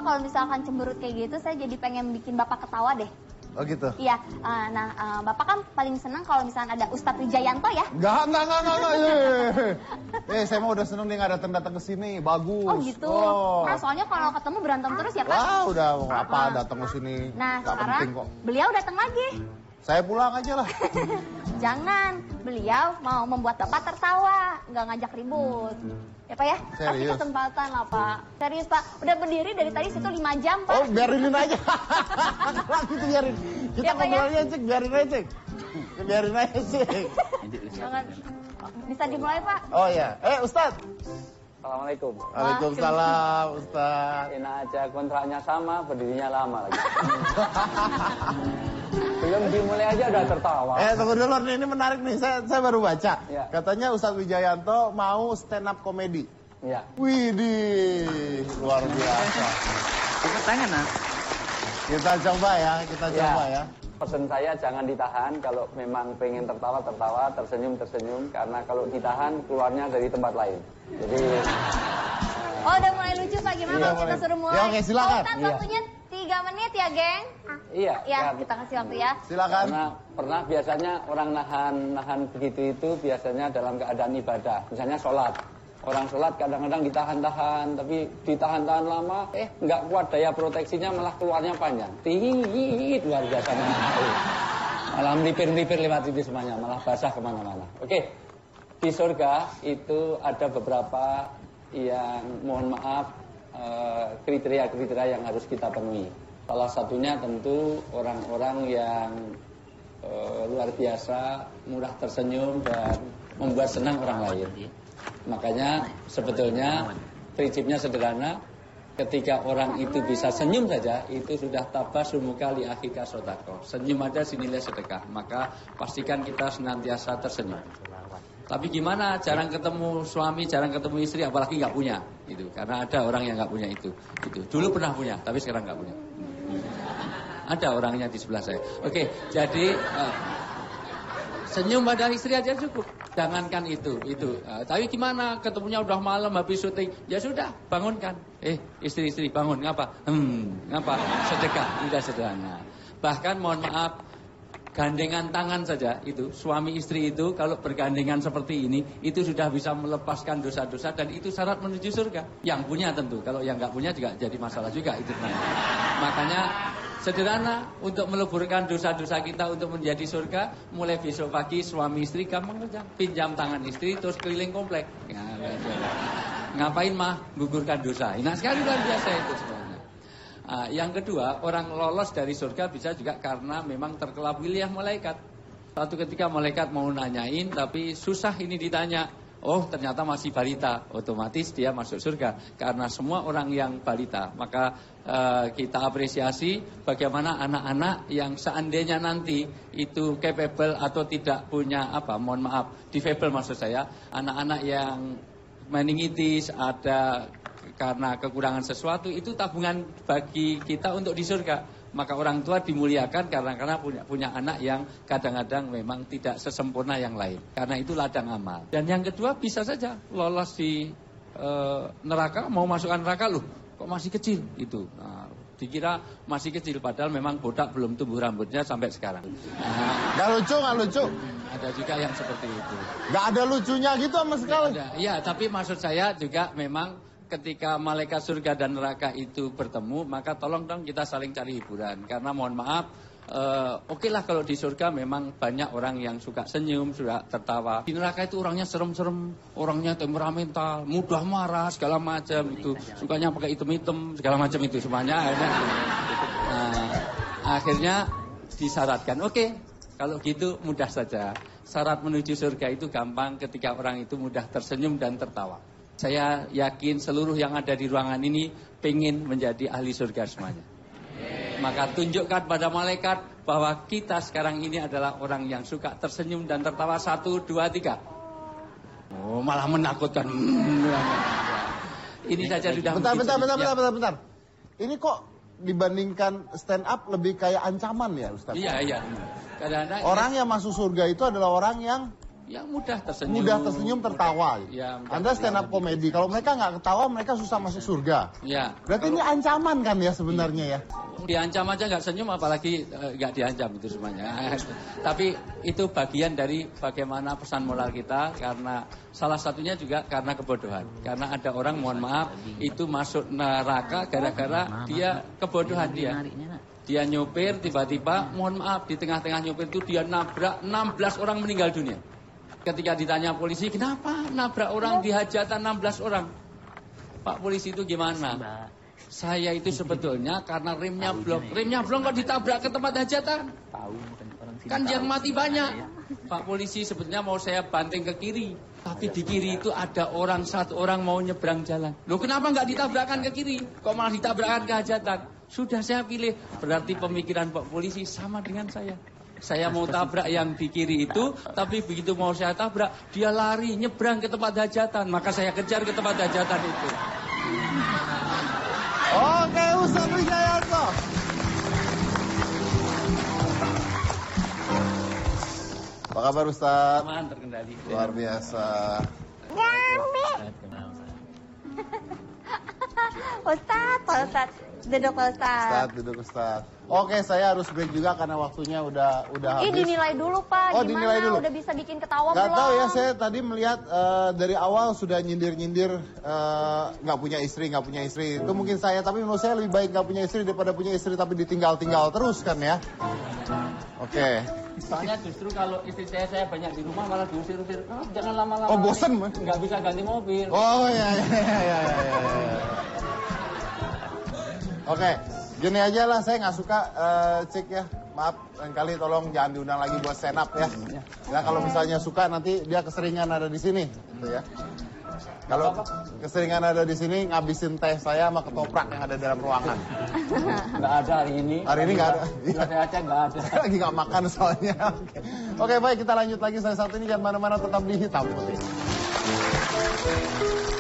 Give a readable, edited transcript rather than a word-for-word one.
kalau misalkan cemberut kayak gitu, saya jadi pengen bikin Bapak ketawa deh. Oh gitu? Iya, Bapak kan paling senang kalau misalnya ada Ustadz Wijayanto ya? Enggak. Saya mah udah seneng nih nggak datang ke sini, bagus. Oh gitu. Nah, soalnya kalau ketemu berantem terus ya Pak? Wah, udah apa datang ke sini. Nah, gak sekarang penting kok. beliau datang lagi. Saya pulang aja lah. Jangan, beliau mau membuat Bapak tertawa, nggak ngajak ribut. Ya Pak ya? Kasih kesempatan lah Pak. Serius Pak, udah berdiri dari tadi situ 5 jam Pak. Oh, biarin aja. Gitu biarin. Kita ngobrolnya cek, biarin aja cek. Biarin aja cek. Jangan. Bisa dimulai Pak? Oh ya, Ustadz. Assalamualaikum. Waalaikumsalam Ustadz. Enak aja, kontraknya sama, berdirinya lama lagi. Belum dimulai aja udah tertawa. Tunggu dulu nih, ini menarik nih, saya baru baca. Ya. Katanya Ustadz Wijayanto mau stand up komedi. Iya. Widih, luar biasa. Tepuk tangan, nah. Kita coba ya. Pesan saya jangan ditahan, kalau memang pengen tertawa, tersenyum, karena kalau ditahan keluarnya dari tempat lain. Jadi... Oh, udah mulai lucu Pak, gimana kalau kita suruh mulai? Ya, oke, silakan. Ustadz, waktunya 3 menit ya, geng? Iya. Ya, kita kasih waktu ya. Silakan. Karena pernah biasanya orang nahan begitu itu biasanya dalam keadaan ibadah. Misalnya sholat. Orang sholat kadang-kadang ditahan-tahan, tapi ditahan-tahan lama, nggak kuat daya proteksinya malah keluarnya panjang. Luar biasa. Malah melipir-melipir lewat itu semuanya, malah basah kemana-mana. Oke, di surga itu ada beberapa yang mohon maaf kriteria-kriteria yang harus kita penuhi. Salah satunya tentu orang-orang yang luar biasa, murah tersenyum dan membuat senang orang lain. Makanya sebetulnya prinsipnya sederhana, ketika orang itu bisa senyum saja, itu sudah tabasumuka li akhika sodaqah. Senyum aja senilai sedekah, maka pastikan kita senantiasa tersenyum. Tapi gimana, jarang ketemu suami, jarang ketemu istri, apalagi nggak punya, gitu. Karena ada orang yang nggak punya itu. Dulu pernah punya, tapi sekarang nggak punya. Ada orangnya di sebelah saya. Oke, jadi senyum pada istri aja cukup. Jangankan itu. Tapi gimana, ketemunya udah malam habis syuting, ya sudah, bangunkan. Istri-istri bangun, ngapa? Ngapa? Sedekah, udah sederhana. Bahkan mohon maaf, gandengan tangan saja itu, suami istri itu kalau bergandengan seperti ini, itu sudah bisa melepaskan dosa-dosa dan itu syarat menuju surga. Yang punya tentu, kalau yang nggak punya juga jadi masalah juga itu. Makanya sederhana untuk meleburkan dosa-dosa kita untuk menjadi surga. Mulai besok pagi suami istri gampang saja, pinjam tangan istri terus keliling komplek. Ngapain mah? Gugurkan dosa. Enak sekali luar biasa itu sebenarnya. Yang kedua, orang lolos dari surga bisa juga karena memang terkelap wilayah malaikat. Satu ketika malaikat mau nanyain tapi susah ini ditanya. Oh, ternyata masih balita, otomatis dia masuk surga karena semua orang yang balita. Maka kita apresiasi bagaimana anak-anak yang seandainya nanti itu capable atau tidak punya mohon maaf, difabel maksud saya, anak-anak yang meningitis ada karena kekurangan sesuatu, itu tabungan bagi kita untuk di surga. Maka orang tua dimuliakan karena punya anak yang kadang-kadang memang tidak sesempurna yang lain. Karena itu ladang amal. Dan yang kedua bisa saja lolos di neraka, mau masukkan neraka loh, kok masih kecil itu. Dikira masih kecil padahal memang botak belum tumbuh rambutnya sampai sekarang. Gak lucu. Ada juga yang seperti itu. Gak ada lucunya gitu sama sekali. Iya, tapi maksud saya juga memang ketika malaikat surga dan neraka itu bertemu, maka tolong dong kita saling cari hiburan. Karena mohon maaf, oke lah kalau di surga memang banyak orang yang suka senyum, suka tertawa. Di neraka itu orangnya serem-serem, orangnya temperamental, mudah marah, segala macam itu. Sukanya pakai item-item, segala macam itu semuanya. Akhirnya disyaratkan, oke, kalau gitu mudah saja. Syarat menuju surga itu gampang ketika orang itu mudah tersenyum dan tertawa. Saya yakin seluruh yang ada di ruangan ini pengen menjadi ahli surga semuanya. Maka tunjukkan pada malaikat bahwa kita sekarang ini adalah orang yang suka tersenyum dan tertawa. 1, 2, 3. Oh, malah menakutkan. Ini saja sudah. Bentar. Ini kok dibandingkan stand up lebih kayak ancaman ya, Ustaz? Iya. Kadang-kadang orang yang masuk surga itu adalah orang yang Ya mudah tersenyum. Mudah tersenyum, tertawa. Ya, Anda stand up komedi. Kalau mereka nggak ketawa, mereka susah masuk surga. Ya. Berarti ini ancaman kan ya sebenarnya ya? Diancam aja nggak senyum, apalagi nggak diancam itu semuanya. Tapi itu bagian dari bagaimana pesan moral kita, karena salah satunya juga karena kebodohan. Karena ada orang, mohon maaf, itu masuk neraka gara-gara dia kebodohan dia. Dia nyopir, tiba-tiba, mohon maaf, di tengah-tengah nyopir itu dia nabrak 16 orang meninggal dunia. Ketika ditanya polisi, kenapa nabrak orang di hajatan 16 orang? Pak polisi itu gimana? Saya itu sebetulnya karena remnya blok. Remnya blok kok ditabrak ke tempat hajatan? Kan yang mati banyak. Pak polisi sebetulnya mau saya banting ke kiri. Tapi di kiri itu ada orang, satu orang mau nyebrang jalan. Loh kenapa nggak ditabrakkan ke kiri? Kok malah ditabrakkan ke hajatan? Sudah saya pilih. Berarti pemikiran Pak polisi sama dengan saya. Saya mau tabrak yang di kiri itu, tapi begitu mau saya tabrak, dia lari, nyebrang ke tempat hajatan. Maka saya kejar ke tempat hajatan itu. Oke, Ustadz Wijayanto. Apa kabar Ustadz? Aman, terkendali. Luar biasa. Ustadz, duduk Ustadz. Ustadz, duduk Ustadz. Oke, saya harus break juga karena waktunya udah habis. Dinilai dulu Pak. Oh, Gimana? dinilai dulu. Udah bisa bikin ketawa Gak belum? tahu ya, saya tadi melihat dari awal sudah nyindir-nyindir nggak punya istri. Itu mungkin saya, tapi menurut saya lebih baik nggak punya istri daripada punya istri tapi ditinggal-tinggal terus kan ya. Oke. Soalnya justru kalau istri saya banyak di rumah malah diusir-usir. Oh, jangan lama-lama. Oh, bosen Mas? Nggak bisa ganti mobil. Oh ya. Oke, gini aja lah, saya nggak suka Cik ya. Maaf, lain kali tolong jangan diundang lagi buat stand up ya. Ya kalau misalnya suka nanti dia keseringan ada di sini, gitu ya. Kalau keseringan ada di sini ngabisin teh saya sama ketoprak yang ada dalam ruangan. Nggak ada hari ini. Hari ini nggak ada. Sudah saya cek nggak ada. Saya lagi nggak makan soalnya. Oke, baik kita lanjut lagi. Saya saat ini jangan mana-mana, tetap di Hitam Putih.